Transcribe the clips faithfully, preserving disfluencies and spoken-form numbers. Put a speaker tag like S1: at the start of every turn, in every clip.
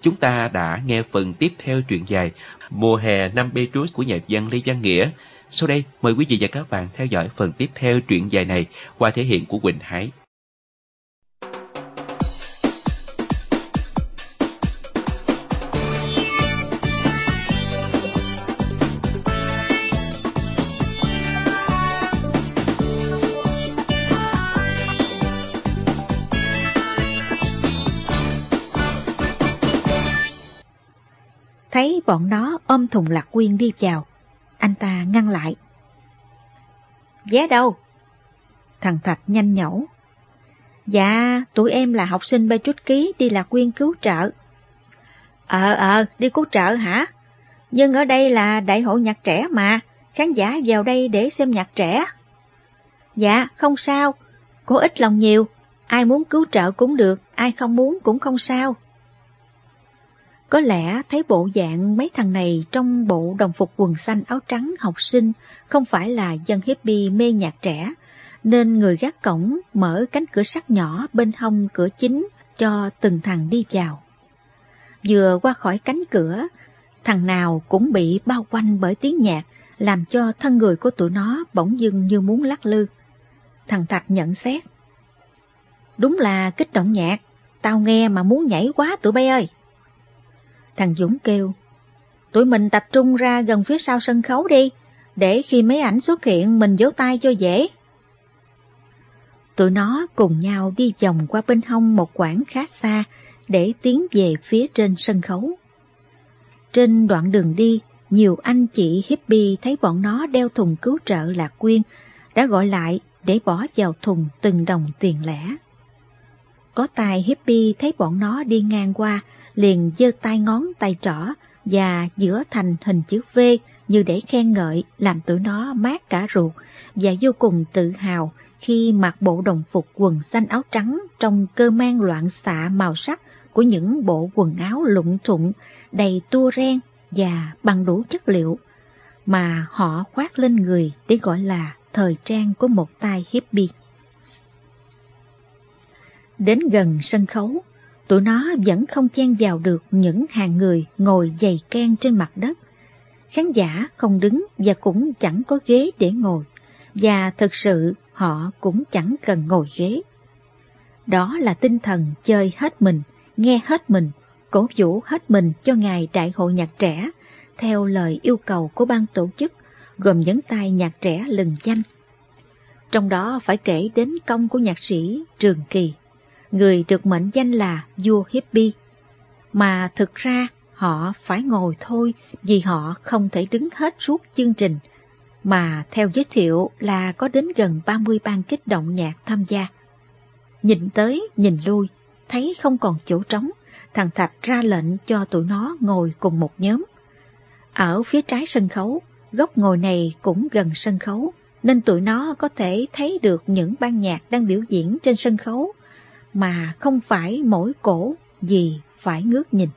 S1: Chúng ta đã nghe phần tiếp theo truyện dài Mùa hè năm Petrus của nhà văn Lê Văn Nghĩa. Sau đây, mời quý vị và các bạn theo dõi phần tiếp theo truyện dài này qua thể hiện của Quỳnh Hải.
S2: Thấy bọn nó ôm thùng Lạc Quyên đi vào, anh ta ngăn lại. Vé đâu? Thằng Thạch nhanh nhẩu. Dạ, tụi em là học sinh Petrus Ký đi Lạc Quyên cứu trợ. Ờ ờ, đi cứu trợ hả? Nhưng ở đây là đại hội nhạc trẻ mà, khán giả vào đây để xem nhạc trẻ. Dạ, không sao, cô ít lòng nhiều, ai muốn cứu trợ cũng được, ai không muốn cũng không sao. Có lẽ thấy bộ dạng mấy thằng này trong bộ đồng phục quần xanh áo trắng học sinh không phải là dân hippie mê nhạc trẻ, nên người gác cổng mở cánh cửa sắt nhỏ bên hông cửa chính cho từng thằng đi vào. Vừa qua khỏi cánh cửa, thằng nào cũng bị bao quanh bởi tiếng nhạc, làm cho thân người của tụi nó bỗng dưng như muốn lắc lư. Thằng Thạch nhận xét. Đúng là kích động nhạc, tao nghe mà muốn nhảy quá tụi bay ơi. Thằng Dũng kêu, tụi mình tập trung ra gần phía sau sân khấu đi, để khi mấy ảnh xuất hiện mình vỗ tay cho dễ. Tụi nó cùng nhau đi vòng qua bên hông một quãng khá xa để tiến về phía trên sân khấu. Trên đoạn đường đi, nhiều anh chị hippie thấy bọn nó đeo thùng cứu trợ Lạc Quyên, đã gọi lại để bỏ vào thùng từng đồng tiền lẻ. Có tài hippie thấy bọn nó đi ngang qua, liền giơ tay ngón tay trỏ và giữa thành hình chữ V như để khen ngợi, làm tụi nó mát cả ruột và vô cùng tự hào khi mặc bộ đồng phục quần xanh áo trắng trong cơ man loạn xạ màu sắc của những bộ quần áo lụng thụng đầy tua ren và bằng đủ chất liệu mà họ khoác lên người để gọi là thời trang của một tay hippie. Đến gần sân khấu, tụi nó vẫn không chen vào được những hàng người ngồi dày keng trên mặt đất. Khán giả không đứng và cũng chẳng có ghế để ngồi, và thực sự họ cũng chẳng cần ngồi ghế. Đó là tinh thần chơi hết mình, nghe hết mình, cổ vũ hết mình cho ngày đại hội nhạc trẻ, theo lời yêu cầu của ban tổ chức, gồm những tay nhạc trẻ lừng danh. Trong đó phải kể đến công của nhạc sĩ Trường Kỳ, người được mệnh danh là vua hippie, mà thực ra họ phải ngồi thôi vì họ không thể đứng hết suốt chương trình, mà theo giới thiệu là có đến gần ba mươi ban kích động nhạc tham gia. Nhìn tới, nhìn lui, thấy không còn chỗ trống, thằng Thạch ra lệnh cho tụi nó ngồi cùng một nhóm. Ở phía trái sân khấu, góc ngồi này cũng gần sân khấu, nên tụi nó có thể thấy được những ban nhạc đang biểu diễn trên sân khấu, mà không phải mỗi cổ gì phải ngước nhìn.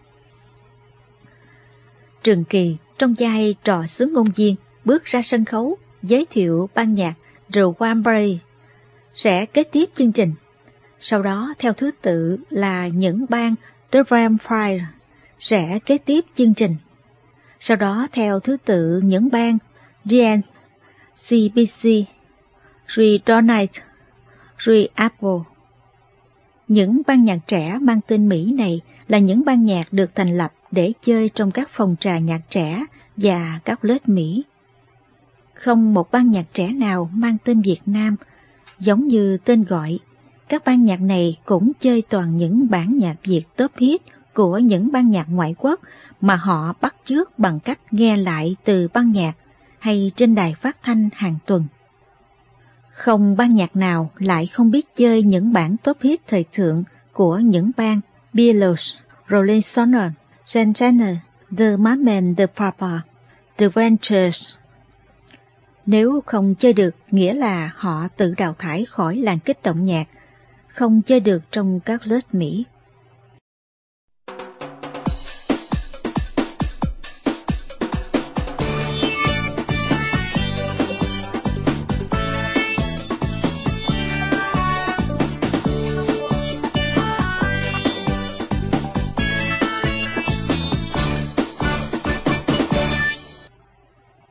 S2: Trường Kỳ trong vai trò sứ ngôn viên bước ra sân khấu giới thiệu ban nhạc The Wambury sẽ kế tiếp chương trình. Sau đó theo thứ tự là những ban The Vampire sẽ kế tiếp chương trình. Sau đó theo thứ tự những ban Dance, xê bê xê, Redonite, Re-Apple. Những ban nhạc trẻ mang tên Mỹ này là những ban nhạc được thành lập để chơi trong các phòng trà nhạc trẻ và các lớp Mỹ. Không một ban nhạc trẻ nào mang tên Việt Nam, giống như tên gọi. Các ban nhạc này cũng chơi toàn những bản nhạc Việt top hit của những ban nhạc ngoại quốc mà họ bắt chước bằng cách nghe lại từ ban nhạc hay trên đài phát thanh hàng tuần. Không ban nhạc nào lại không biết chơi những bản top hit thời thượng của những band Beatles, Rolling Stones, Santana, The Madmen, The Papa, The Ventures. Nếu không chơi được nghĩa là họ tự đào thải khỏi làng kích động nhạc, không chơi được trong các lớp Mỹ.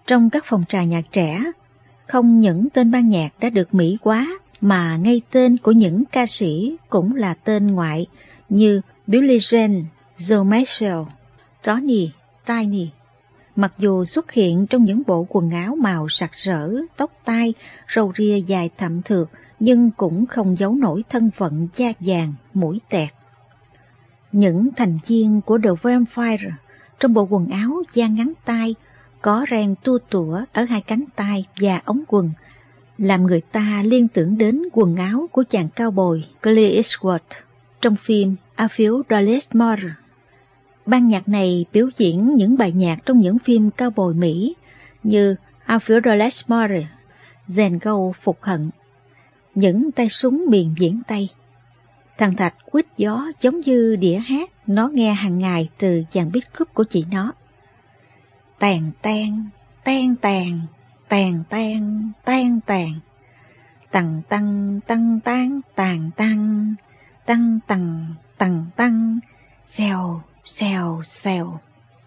S2: Trong các phòng trà nhạc trẻ, không những tên ban nhạc đã được mỹ hóa mà ngay tên của những ca sĩ cũng là tên ngoại như Billie Jean, Joe Marshall, Tony, Tiny. Mặc dù xuất hiện trong những bộ quần áo màu sặc sỡ, tóc tai, râu ria dài thậm thượt, nhưng cũng không giấu nổi thân phận da vàng, mũi tẹt. Những thành viên của The Vampire trong bộ quần áo da ngắn tay, có ren tua tủa ở hai cánh tay và ống quần, làm người ta liên tưởng đến quần áo của chàng cao bồi Clint Eastwood trong phim A Few Dollars More. Ban nhạc này biểu diễn những bài nhạc trong những phim cao bồi Mỹ như A Few Dollars More, Dàn Gâu Phục Hận, những tay súng miền viễn Tây. Thằng Thạch quýt gió giống như đĩa hát nó nghe hàng ngày từ dàn beat cúp của chị nó. Tàn tan, tan tàn, tàn tan, tan tàn, tằng tăng, tăng tán, tàn tăng, tăng tằng, tằng tăng, xèo, xèo, xèo.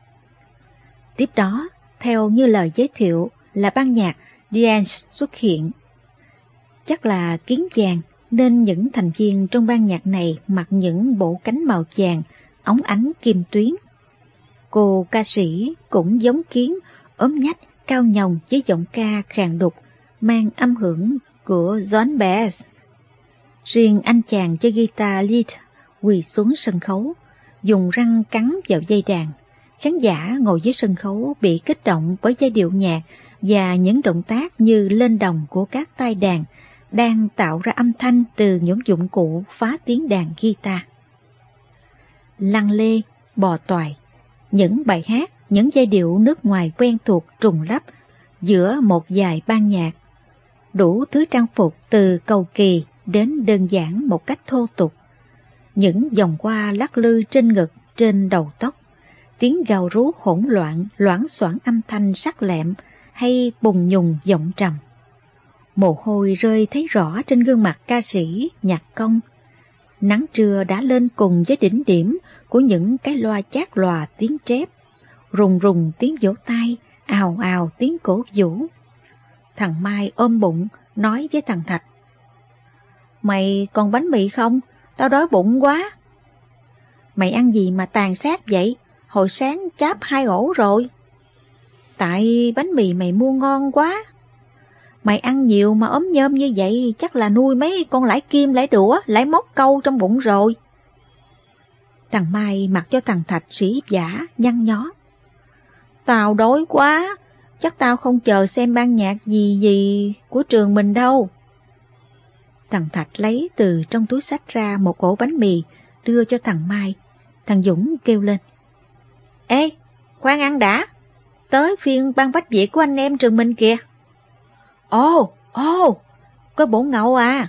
S2: Tiếp đó, theo như lời giới thiệu là ban nhạc Dance xuất hiện. Chắc là kiến vàng nên những thành viên trong ban nhạc này mặc những bộ cánh màu vàng, óng ánh kim tuyến. Cô ca sĩ cũng giống kiến, ốm nhách, cao nhồng với giọng ca khàn đục, mang âm hưởng của John Baez. Riêng anh chàng chơi guitar lead quỳ xuống sân khấu, dùng răng cắn vào dây đàn. Khán giả ngồi dưới sân khấu bị kích động bởi giai điệu nhạc và những động tác như lên đồng của các tay đàn đang tạo ra âm thanh từ những dụng cụ phá tiếng đàn guitar. Lăng lê, bò toài, những bài hát, những giai điệu nước ngoài quen thuộc trùng lắp giữa một vài ban nhạc. Đủ thứ trang phục từ cầu kỳ đến đơn giản một cách thô tục. Những vòng hoa lắc lư trên ngực, trên đầu tóc. Tiếng gào rú hỗn loạn, loảng xoảng âm thanh sắc lẹm hay bùng nhùng giọng trầm. Mồ hôi rơi thấy rõ trên gương mặt ca sĩ, nhạc công. Nắng trưa đã lên cùng với đỉnh điểm của những cái loa chát lòa tiếng trép, rùng rùng tiếng vỗ tay, ào ào tiếng cổ vũ. Thằng Mai ôm bụng, nói với thằng Thạch: "Mày còn bánh mì không? Tao đói bụng quá." "Mày ăn gì mà tàn sát vậy? Hồi sáng cháp hai ổ rồi." "Tại bánh mì mày mua ngon quá." "Mày ăn nhiều mà ốm nhôm như vậy chắc là nuôi mấy con lãi kim, lãi đũa, lãi móc câu trong bụng rồi." Thằng Mai mặc cho thằng Thạch sỉ vả, nhăn nhó: "Tao đói quá, chắc tao không chờ xem ban nhạc gì gì của trường mình đâu." Thằng Thạch lấy từ trong túi xách ra một ổ bánh mì đưa cho thằng Mai. Thằng Dũng kêu lên: "Ê, khoan ăn đã, tới phiên ban bách Việt của anh em trường mình kìa." "Ồ, ồ, có bộ ngậu à."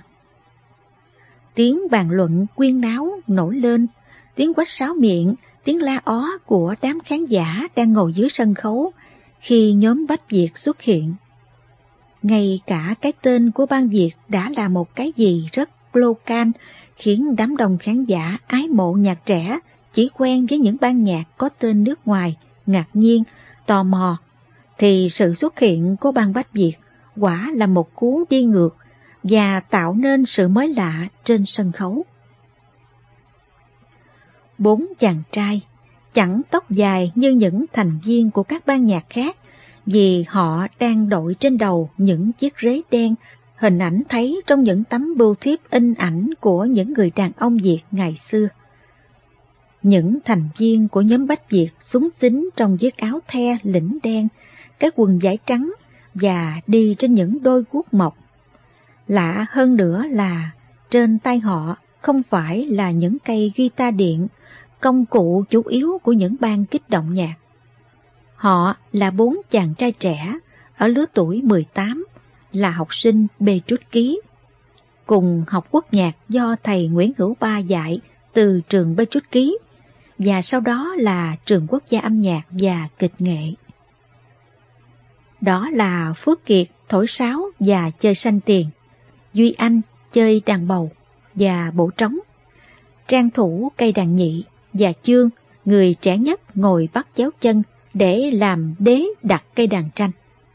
S2: Tiếng bàn luận quyên náo nổi lên, tiếng quát sáo miệng, tiếng la ó của đám khán giả đang ngồi dưới sân khấu khi nhóm Bách Việt xuất hiện. Ngay cả cái tên của ban Việt đã là một cái gì rất local, khiến đám đông khán giả ái mộ nhạc trẻ chỉ quen với những ban nhạc có tên nước ngoài, ngạc nhiên, tò mò, thì sự xuất hiện của ban Bách Việt quả là một cú đi ngược và tạo nên sự mới lạ trên sân khấu. Bốn chàng trai, chẳng tóc dài như những thành viên của các ban nhạc khác, vì họ đang đội trên đầu những chiếc rế đen, hình ảnh thấy trong những tấm bưu thiếp in ảnh của những người đàn ông Việt ngày xưa. Những thành viên của nhóm Bách Việt xúng xính trong chiếc áo the lĩnh đen, cái quần vải trắng và đi trên những đôi guốc mộc. Lạ hơn nữa là trên tay họ không phải là những cây guitar điện, công cụ chủ yếu của những ban kích động nhạc. Họ là bốn chàng trai trẻ ở lứa tuổi mười tám, là học sinh bê trút ký, cùng học quốc nhạc do thầy Nguyễn Hữu Ba dạy từ trường bê trút ký, và sau đó là trường quốc gia âm nhạc và kịch nghệ. Đó là Phước Kiệt thổi sáo và chơi sanh tiền, Duy Anh chơi đàn bầu và bổ trống, Trang Thủ cây đàn nhị, và Chương, người trẻ nhất ngồi bắt chéo chân để làm đế đặt cây đàn tranh.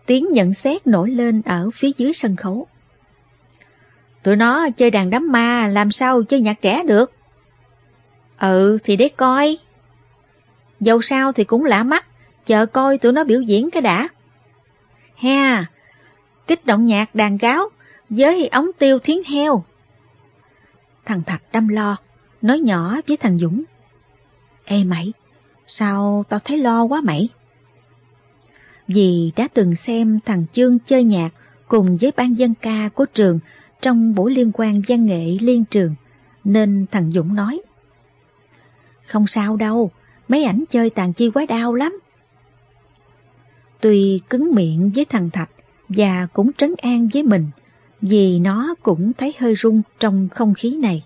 S2: Tiếng nhận xét nổi lên ở phía dưới sân khấu. Tụi nó chơi đàn đám ma, làm sao chơi nhạc trẻ được? Ừ thì để coi. Dẫu sao thì cũng lạ mắt, chờ coi tụi nó biểu diễn cái đã. Ha, kích động nhạc đàn gáo với ống tiêu thiến heo. Thằng Thạch đâm lo, nói nhỏ với thằng Dũng. Ê mày, sao tao thấy lo quá mày? Vì đã từng xem thằng Chương chơi nhạc cùng với ban dân ca của trường trong buổi liên quan văn nghệ liên trường, nên thằng Dũng nói. Không sao đâu, mấy ảnh chơi tàn chi quái đao lắm. Tuy cứng miệng với thằng Thạch và cũng trấn an với mình, vì nó cũng thấy hơi run trong không khí này.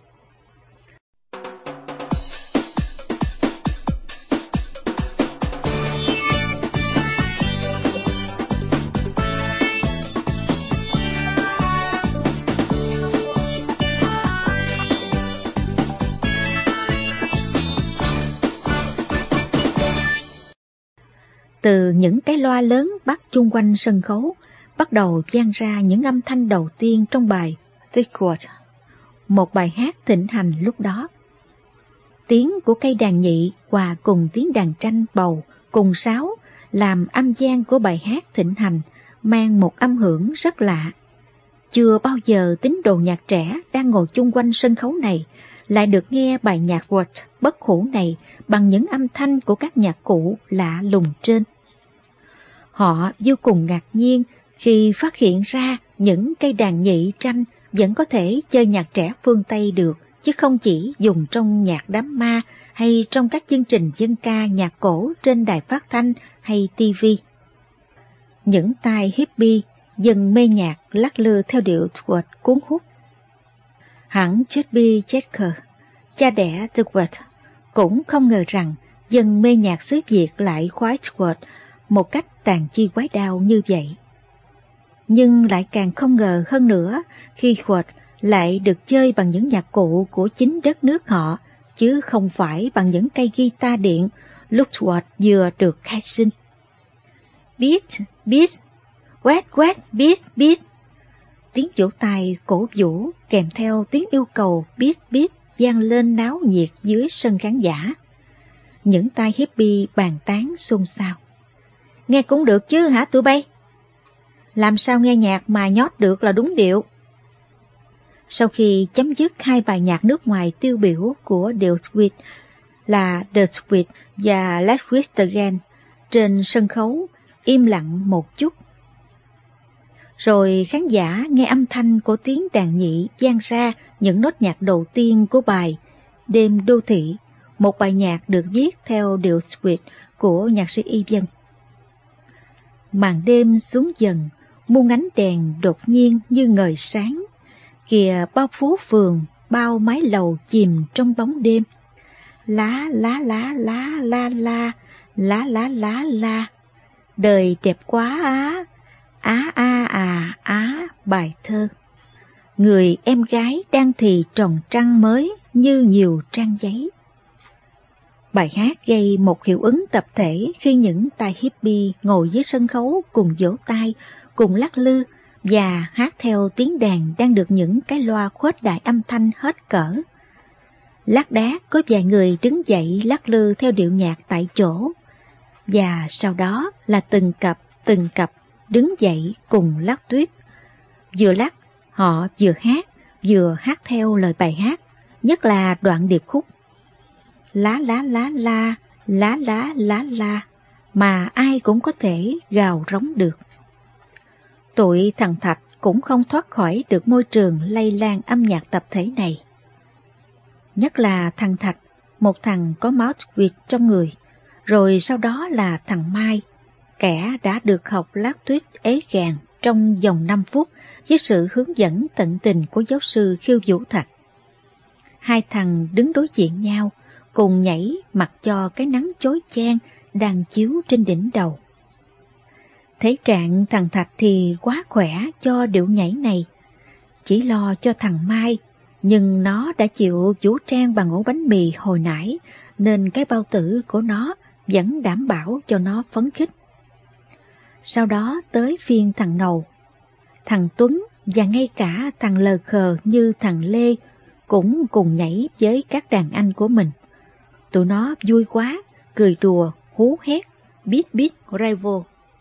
S2: Từ những cái loa lớn bắt chung quanh sân khấu, bắt đầu vang ra những âm thanh đầu tiên trong bài Discord, một bài hát thịnh hành lúc đó. Tiếng của cây đàn nhị hòa cùng tiếng đàn tranh bầu cùng sáo làm âm gian của bài hát thịnh hành mang một âm hưởng rất lạ. Chưa bao giờ tín đồ nhạc trẻ đang ngồi chung quanh sân khấu này lại được nghe bài nhạc Word bất hủ này bằng những âm thanh của các nhạc cụ lạ lùng trên. Họ vô cùng ngạc nhiên khi phát hiện ra những cây đàn nhị tranh vẫn có thể chơi nhạc trẻ phương Tây được, chứ không chỉ dùng trong nhạc đám ma hay trong các chương trình dân ca nhạc cổ trên đài phát thanh hay ti vi. Những tai hippie dần mê nhạc lắc lư theo điệu Word cuốn hút. Hẳn Chubby Checker, cha đẻ The Word, cũng không ngờ rằng dân mê nhạc xứ Việt lại khoái Word một cách tàn chi quái đao như vậy. Nhưng lại càng không ngờ hơn nữa khi Word lại được chơi bằng những nhạc cụ của chính đất nước họ, chứ không phải bằng những cây guitar điện lúc Word vừa được khai sinh. Beat, beat, quét quét, beat, beat. Tiếng vỗ tay cổ vũ kèm theo tiếng yêu cầu beat, beat vang lên náo nhiệt dưới sân khán giả. Những tai hippie bàn tán xôn xao. Nghe cũng được chứ hả tụi bay? Làm sao nghe nhạc mà nhót được là đúng điệu. Sau khi chấm dứt hai bài nhạc nước ngoài tiêu biểu của The Sweet là The Sweet và Let's Quit Again, trên sân khấu im lặng một chút. Rồi khán giả nghe âm thanh của tiếng đàn nhị vang ra những nốt nhạc đầu tiên của bài Đêm Đô Thị, một bài nhạc được viết theo điệu Sweet của nhạc sĩ Y Vân. Màn đêm xuống dần, muôn ánh đèn đột nhiên như ngời sáng, kìa bao phố phường, bao mái lầu chìm trong bóng đêm. Lá lá lá lá la la, lá lá lá la, đời đẹp quá á, á a à á bài thơ. Người em gái đang thì tròn trăng mới như nhiều trang giấy. Bài hát gây một hiệu ứng tập thể khi những tai hippie ngồi dưới sân khấu cùng vỗ tay, cùng lắc lư và hát theo tiếng đàn đang được những cái loa khuếch đại âm thanh hết cỡ. Lác đác có vài người đứng dậy lắc lư theo điệu nhạc tại chỗ, và sau đó là từng cặp từng cặp đứng dậy cùng lắc tuyết. Vừa lắc, họ vừa hát, vừa hát theo lời bài hát, nhất là đoạn điệp khúc. Lá lá lá la, lá lá lá la, mà ai cũng có thể gào rống được. Tụi thằng Thạch cũng không thoát khỏi được môi trường lây lan âm nhạc tập thể này. Nhất là thằng Thạch, một thằng có máu Việt trong người, rồi sau đó là thằng Mai, kẻ đã được học lát tuyết ế gàng trong vòng năm phút với sự hướng dẫn tận tình của giáo sư Khiêu Vũ Thạch. Hai thằng đứng đối diện nhau, cùng nhảy mặc cho cái nắng chói chang đang chiếu trên đỉnh đầu. Thể trạng thằng Thạch thì quá khỏe cho điệu nhảy này, chỉ lo cho thằng Mai, nhưng nó đã chịu vũ trang bằng ổ bánh mì hồi nãy, nên cái bao tử của nó vẫn đảm bảo cho nó phấn khích. Sau đó tới phiên thằng Ngầu. Thằng Tuấn và ngay cả thằng lờ khờ như thằng Lê cũng cùng nhảy với các đàn anh của mình. Tụi nó vui quá, cười đùa, hú hét, beat beat rival.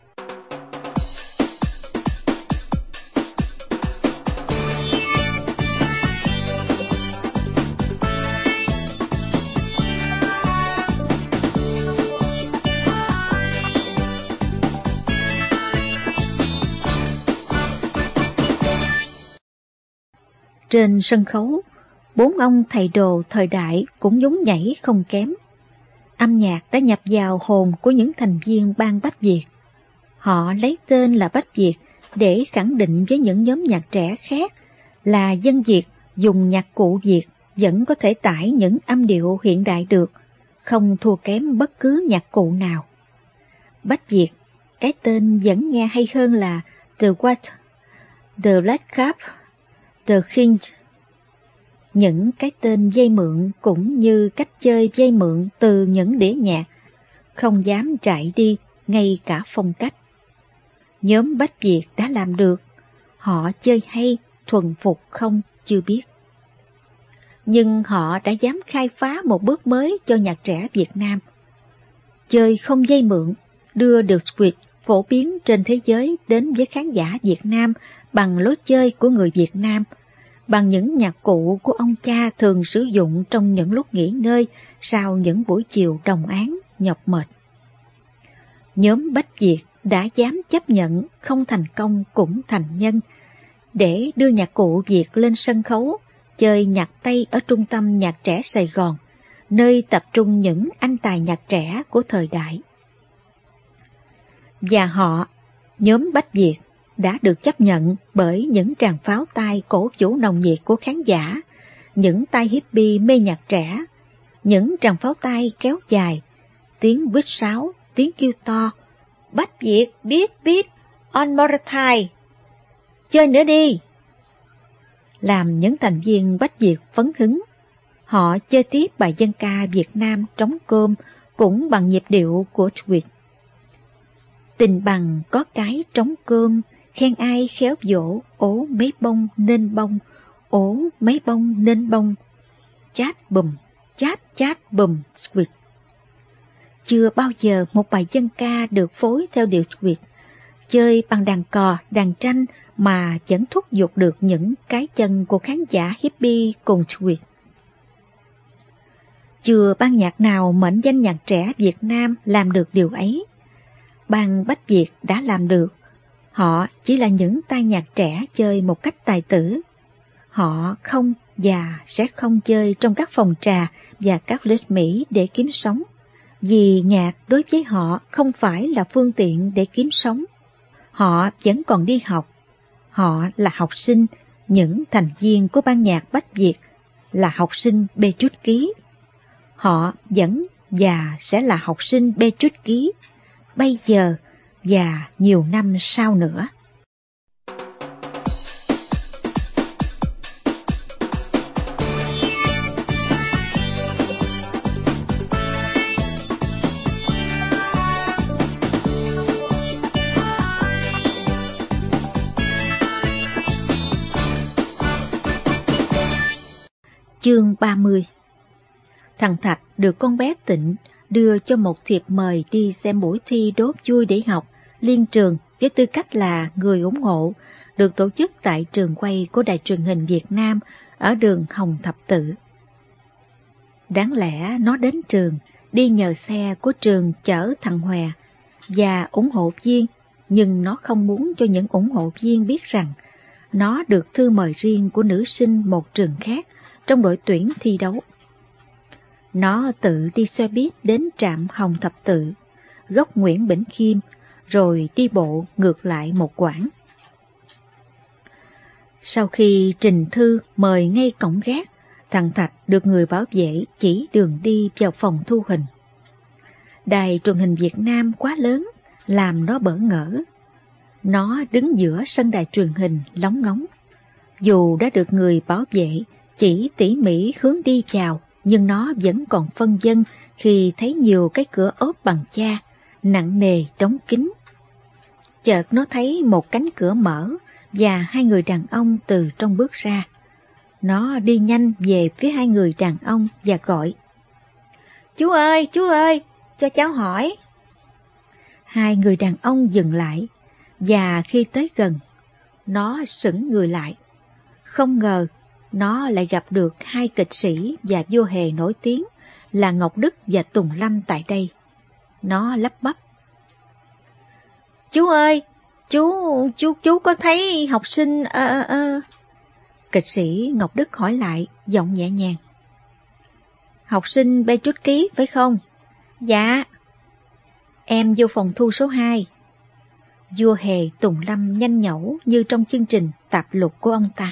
S2: Trên sân khấu, bốn ông thầy đồ thời đại cũng nhún nhảy không kém. Âm nhạc đã nhập vào hồn của những thành viên ban Bách Việt. Họ lấy tên là Bách Việt để khẳng định với những nhóm nhạc trẻ khác là dân Việt dùng nhạc cụ Việt vẫn có thể tải những âm điệu hiện đại được, không thua kém bất cứ nhạc cụ nào. Bách Việt, cái tên vẫn nghe hay hơn là The What, The Black Cap, The King. Những cái tên dây mượn cũng như cách chơi dây mượn từ những đĩa nhạc, không dám trải đi ngay cả phong cách. Nhóm Bách Việt đã làm được, họ chơi hay, thuần phục không chưa biết. Nhưng họ đã dám khai phá một bước mới cho nhạc trẻ Việt Nam. Chơi không dây mượn, đưa The Squid phổ biến trên thế giới đến với khán giả Việt Nam bằng lối chơi của người Việt Nam, bằng những nhạc cụ của ông cha thường sử dụng trong những lúc nghỉ ngơi sau những buổi chiều đồng áng, nhọc mệt. Nhóm Bách Việt đã dám chấp nhận không thành công cũng thành nhân, để đưa nhạc cụ Việt lên sân khấu, chơi nhạc Tây ở trung tâm nhạc trẻ Sài Gòn, nơi tập trung những anh tài nhạc trẻ của thời đại. Và họ, nhóm Bách Việt, đã được chấp nhận bởi những tràng pháo tay cổ vũ nồng nhiệt của khán giả, những tay hippie mê nhạc trẻ, những tràng pháo tay kéo dài, tiếng huýt sáo, tiếng kêu to, Bách Việt biết biết, on more time, chơi nữa đi. Làm những thành viên Bách Việt phấn hứng, họ chơi tiếp bài dân ca Việt Nam trống cơm cũng bằng nhịp điệu của Squid. Tình bằng có cái trống cơm, khen ai khéo dỗ, ố mấy bông nên bông, ố mấy bông nên bông, chát bùm, chát chát bùm Squid. Chưa bao giờ một bài dân ca được phối theo điệu Squid, chơi bằng đàn cò, đàn tranh mà vẫn thúc giục được những cái chân của khán giả hippie cùng Squid. Chưa ban nhạc nào mệnh danh nhạc trẻ Việt Nam làm được điều ấy. Ban Bách Việt đã làm được. Họ chỉ là những tay nhạc trẻ chơi một cách tài tử. Họ không và sẽ không chơi trong các phòng trà và các lết Mỹ để kiếm sống, vì nhạc đối với họ không phải là phương tiện để kiếm sống. Họ vẫn còn đi học. Họ là học sinh, những thành viên của ban nhạc Bách Việt là học sinh bê trút ký. Họ vẫn và sẽ là học sinh bê trút ký, bây giờ và nhiều năm sau nữa. Chương ba mươi. Thằng Thạch được con bé Tịnh đưa cho một thiệp mời đi xem buổi thi đố vui để học liên trường với tư cách là người ủng hộ, được tổ chức tại trường quay của Đài Truyền hình Việt Nam ở đường Hồng Thập Tự. Đáng lẽ nó đến trường, đi nhờ xe của trường chở thằng Hòe và ủng hộ viên, nhưng nó không muốn cho những ủng hộ viên biết rằng nó được thư mời riêng của nữ sinh một trường khác trong đội tuyển thi đấu. Nó tự đi xe buýt đến trạm Hồng Thập Tự, góc Nguyễn Bỉnh Khiêm, rồi đi bộ ngược lại một quãng. Sau khi trình thư mời ngay cổng gác, thằng Thạch được người bảo vệ chỉ đường đi vào phòng thu hình. Đài Truyền hình Việt Nam quá lớn, làm nó bỡ ngỡ. Nó đứng giữa sân đài truyền hình lóng ngóng. Dù đã được người bảo vệ chỉ tỉ mỉ hướng đi vào, nhưng nó vẫn còn phân vân khi thấy nhiều cái cửa ốp bằng cha, nặng nề đóng kín. chợt nó thấy một cánh cửa mở và hai người đàn ông từ trong bước ra. Nó đi nhanh về phía hai người đàn ông và gọi: "Chú ơi, chú ơi, cho cháu hỏi." Hai người đàn ông dừng lại, và khi tới gần, nó sững người lại. Không ngờ, nó lại gặp được hai kịch sĩ và vua hề nổi tiếng là Ngọc Đức và Tùng Lâm tại đây. Nó lắp bắp: "Chú ơi, chú, chú, chú có thấy học sinh... ơ... Uh, uh. Kịch sĩ Ngọc Đức hỏi lại, giọng nhẹ nhàng: "Học sinh Petrus Ký phải không?" "Dạ." "Em vô phòng thu số hai. Vua hề Tùng Lâm nhanh nhẩu như trong chương trình tạp lục của ông ta: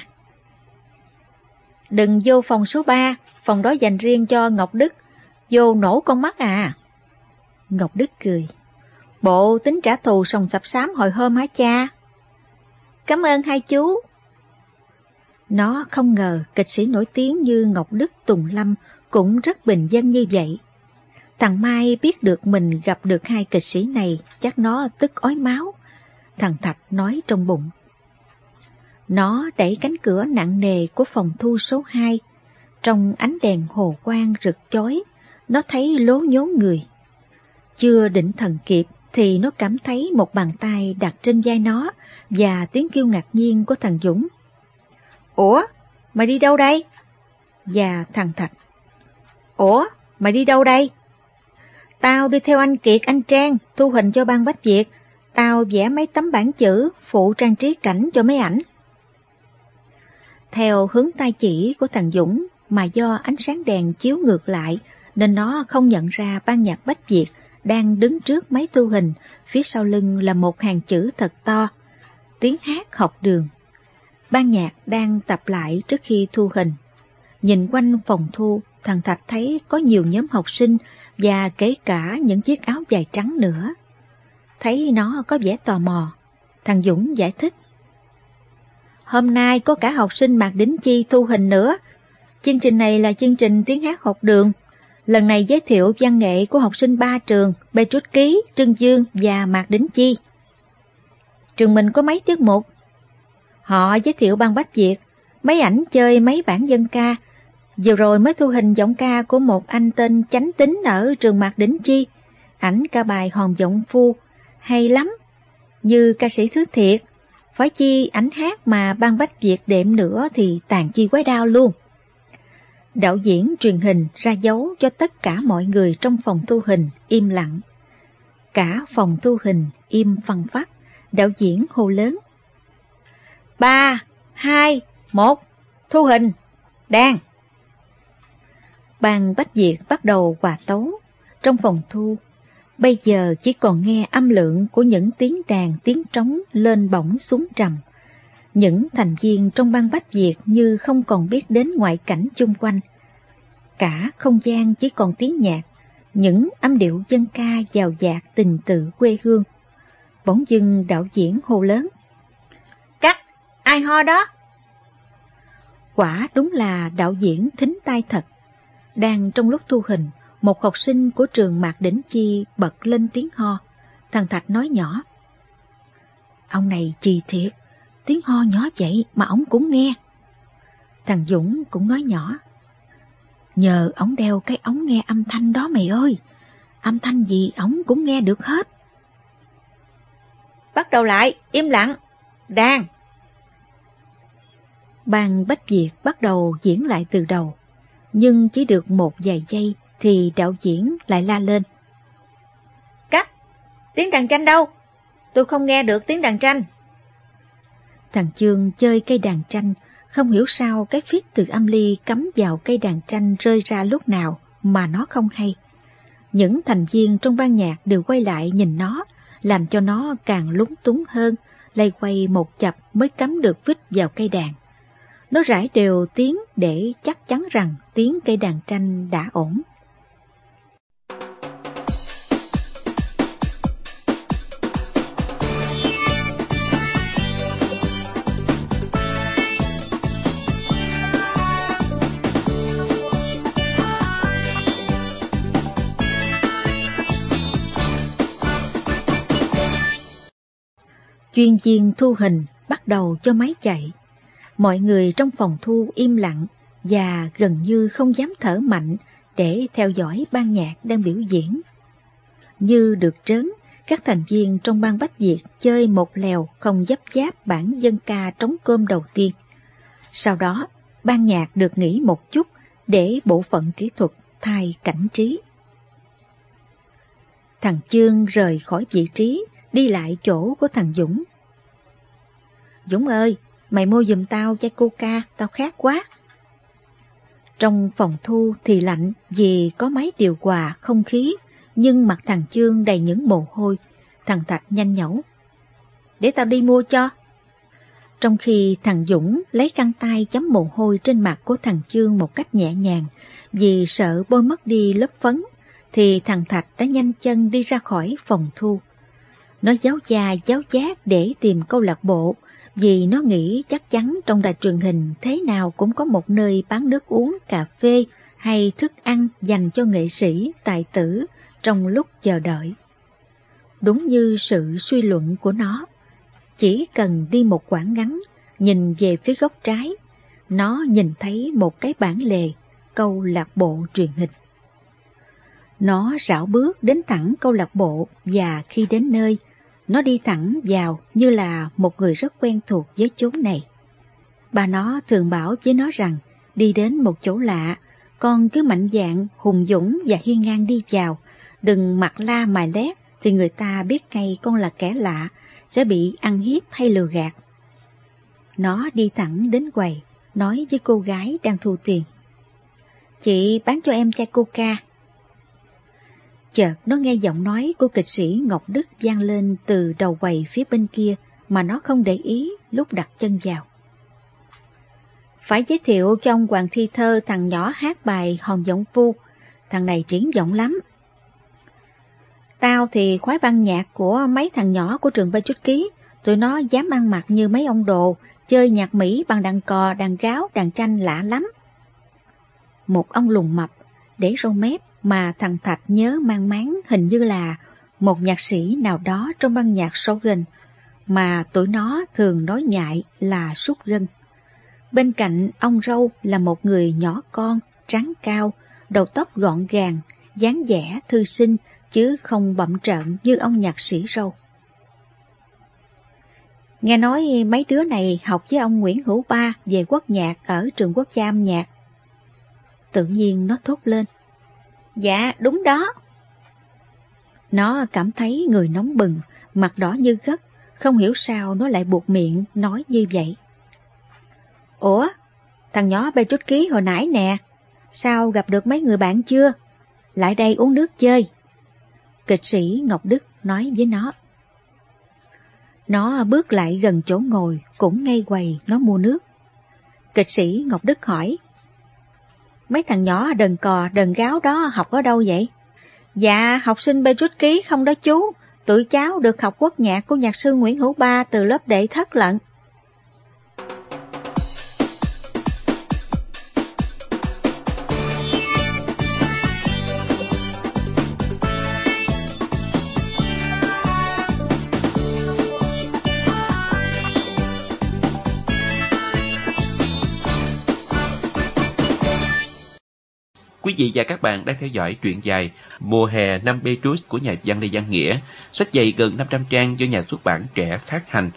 S2: "Đừng vô phòng số ba, phòng đó dành riêng cho Ngọc Đức, vô nổ con mắt à." Ngọc Đức cười: "Bộ tính trả thù sòng sập xám hồi hôm hả cha?" "Cảm ơn hai chú." Nó không ngờ kịch sĩ nổi tiếng như Ngọc Đức Tùng Lâm cũng rất bình dân như vậy. Thằng Mai biết được mình gặp được hai kịch sĩ này, chắc nó tức ói máu. Thằng Thạch nói trong bụng. Nó đẩy cánh cửa nặng nề của phòng thu số hai. Trong ánh đèn hồ quang rực chói, nó thấy lố nhố người. Chưa định thần kịp thì nó cảm thấy một bàn tay đặt trên vai nó và tiếng kêu ngạc nhiên của thằng Dũng: "Ủa, mày đi đâu đây?" Và thằng Thạch: "Ủa, mày đi đâu đây?" "Tao đi theo anh Kiệt, anh Trang, thu hình cho ban Bách Việt. Tao vẽ mấy tấm bản chữ, phụ trang trí cảnh cho mấy ảnh." Theo hướng tay chỉ của thằng Dũng, mà do ánh sáng đèn chiếu ngược lại, nên nó không nhận ra ban nhạc Bách Việt đang đứng trước máy thu hình, phía sau lưng là một hàng chữ thật to: "Tiếng hát học đường." Ban nhạc đang tập lại trước khi thu hình. Nhìn quanh phòng thu, thằng Thạch thấy có nhiều nhóm học sinh và kể cả những chiếc áo dài trắng nữa. Thấy nó có vẻ tò mò, thằng Dũng giải thích: "Hôm nay có cả học sinh Mạc Đỉnh Chi thu hình nữa. Chương trình này là chương trình tiếng hát học đường. Lần này giới thiệu văn nghệ của học sinh ba trường Petrus Ký, Trưng Dương và Mạc Đỉnh Chi. Trường mình có mấy tiết mục. Họ giới thiệu ban Bách Việt, mấy ảnh chơi mấy bản dân ca. Vừa rồi mới thu hình giọng ca của một anh tên Chánh Tính ở trường Mạc Đỉnh Chi. Ảnh ca bài Hòn Giọng Phu, hay lắm. Như ca sĩ Thứ Thiệt, phải chi ảnh hát mà ban Bách Việt đệm nữa thì tàn chi quái đao luôn." Đạo diễn truyền hình ra dấu cho tất cả mọi người trong phòng thu hình im lặng. Cả phòng thu hình im phăng phắc. Đạo diễn hô lớn: "Ba, hai, một, thu hình, đàn." Ban Bách Việt bắt đầu hòa tấu. Trong phòng thu, bây giờ chỉ còn nghe âm lượng của những tiếng đàn tiếng trống lên bổng xuống trầm. Những thành viên trong ban Bách Việt như không còn biết đến ngoại cảnh chung quanh. Cả không gian chỉ còn tiếng nhạc, những âm điệu dân ca dào dạt tình tự quê hương. Bỗng dưng đạo diễn hô lớn: "Cắt! Ai ho đó?" Quả đúng là đạo diễn thính tai thật. Đang trong lúc thu hình, một học sinh của trường Mạc Đỉnh Chi bật lên tiếng ho. Thằng Thạch nói nhỏ: "Ông này chì thiệt, tiếng ho nhỏ vậy mà ổng cũng nghe." Thằng Dũng cũng nói nhỏ: "Nhờ ổng đeo cái ống nghe âm thanh đó mày ơi, âm thanh gì ổng cũng nghe được hết." "Bắt đầu lại, im lặng, đàn." Ban Bách Việt bắt đầu diễn lại từ đầu, nhưng chỉ được một vài giây thì đạo diễn lại la lên: "Cắt! Tiếng đàn tranh đâu? Tôi không nghe được tiếng đàn tranh." Thằng Chương chơi cây đàn tranh, không hiểu sao cái phít từ âm ly cắm vào cây đàn tranh rơi ra lúc nào mà nó không hay. Những thành viên trong ban nhạc đều quay lại nhìn nó, làm cho nó càng lúng túng hơn, lay quay một chập mới cắm được phít vào cây đàn. Nó rải đều tiếng để chắc chắn rằng tiếng cây đàn tranh đã ổn. chuyên viên thu hình bắt đầu cho máy chạy. Mọi người trong phòng thu im lặng và gần như không dám thở mạnh để theo dõi ban nhạc đang biểu diễn. Như được trớn, các thành viên trong ban Bách Việt chơi một lèo không dấp giáp bản dân ca trống cơm đầu tiên. Sau đó, ban nhạc được nghỉ một chút để bộ phận kỹ thuật thay cảnh trí. Thằng Chương rời khỏi vị trí, đi lại chỗ của thằng Dũng. Dũng ơi, mày mua giùm tao chai coca, tao khát quá. Trong phòng thu thì lạnh vì có máy điều hòa không khí, nhưng mặt thằng Chương đầy những mồ hôi. Thằng Thạch nhanh nhẩu. Để tao đi mua cho. Trong khi thằng Dũng lấy khăn tay chấm mồ hôi trên mặt của thằng Chương một cách nhẹ nhàng, vì sợ bôi mất đi lớp phấn, thì thằng Thạch đã nhanh chân đi ra khỏi phòng thu. Nó giáo gia giáo giác để tìm câu lạc bộ, vì nó nghĩ chắc chắn trong đài truyền hình thế nào cũng có một nơi bán nước uống, cà phê hay thức ăn dành cho nghệ sĩ, tài tử trong lúc chờ đợi. Đúng như sự suy luận của nó, chỉ cần đi một quãng ngắn, nhìn về phía góc trái, nó nhìn thấy một cái bảng lề, câu lạc bộ truyền hình. Nó rảo bước đến thẳng câu lạc bộ và khi đến nơi, nó đi thẳng vào như là một người rất quen thuộc với chốn này. Bà nó thường bảo với nó rằng đi đến một chỗ lạ, con cứ mạnh dạn, hùng dũng và hiên ngang đi vào, đừng mặt la mài lét thì người ta biết ngay con là kẻ lạ, sẽ bị ăn hiếp hay lừa gạt. Nó đi thẳng đến quầy, nói với cô gái đang thu tiền. Chị bán cho em chai coca. Chợt nó nghe giọng nói của kịch sĩ Ngọc Đức vang lên từ đầu quầy phía bên kia mà nó không để ý lúc đặt chân vào. Phải giới thiệu cho ông Hoàng Thi Thơ thằng nhỏ hát bài Hòn Giọng Phu, thằng này triển vọng lắm. Tao thì khoái ban nhạc của mấy thằng nhỏ của trường Ba Chút Ký, tụi nó dám ăn mặc như mấy ông đồ, chơi nhạc Mỹ bằng đàn cò, đàn gáo, đàn tranh lạ lắm. Một ông lùn mập, để râu mép mà thằng Thạch nhớ mang máng hình như là một nhạc sĩ nào đó trong ban nhạc Sorgen, mà tụi nó thường nói nhại là sút gân. Bên cạnh ông râu là một người nhỏ con, trán cao, đầu tóc gọn gàng, dáng vẻ thư sinh, chứ không bậm trợn như ông nhạc sĩ râu. Nghe nói mấy đứa này học với ông Nguyễn Hữu Ba về quốc nhạc ở trường quốc gia âm nhạc. Tự nhiên nó thốt lên. Dạ, đúng đó. Nó cảm thấy người nóng bừng, mặt đỏ như gấc, không hiểu sao nó lại buộc miệng nói như vậy. Ủa, thằng nhỏ Ba Chút Ký hồi nãy nè, sao gặp được mấy người bạn chưa? Lại đây uống nước chơi. Kịch sĩ Ngọc Đức nói với nó. Nó bước lại gần chỗ ngồi, cũng ngay quầy nó mua nước. Kịch sĩ Ngọc Đức hỏi. Mấy thằng nhỏ đờn cò, đờn gáo đó học ở đâu vậy? Dạ, học sinh Ba Chút Ký không đó chú. Tụi cháu được học quốc nhạc của nhạc sư Nguyễn Hữu Ba từ lớp đệ thất lận.
S1: Quý vị và các bạn đang theo dõi truyện dài Mùa hè năm Petrus của nhà văn Lê Văn Nghĩa, sách dày gần năm trăm trang do nhà xuất bản Trẻ phát hành.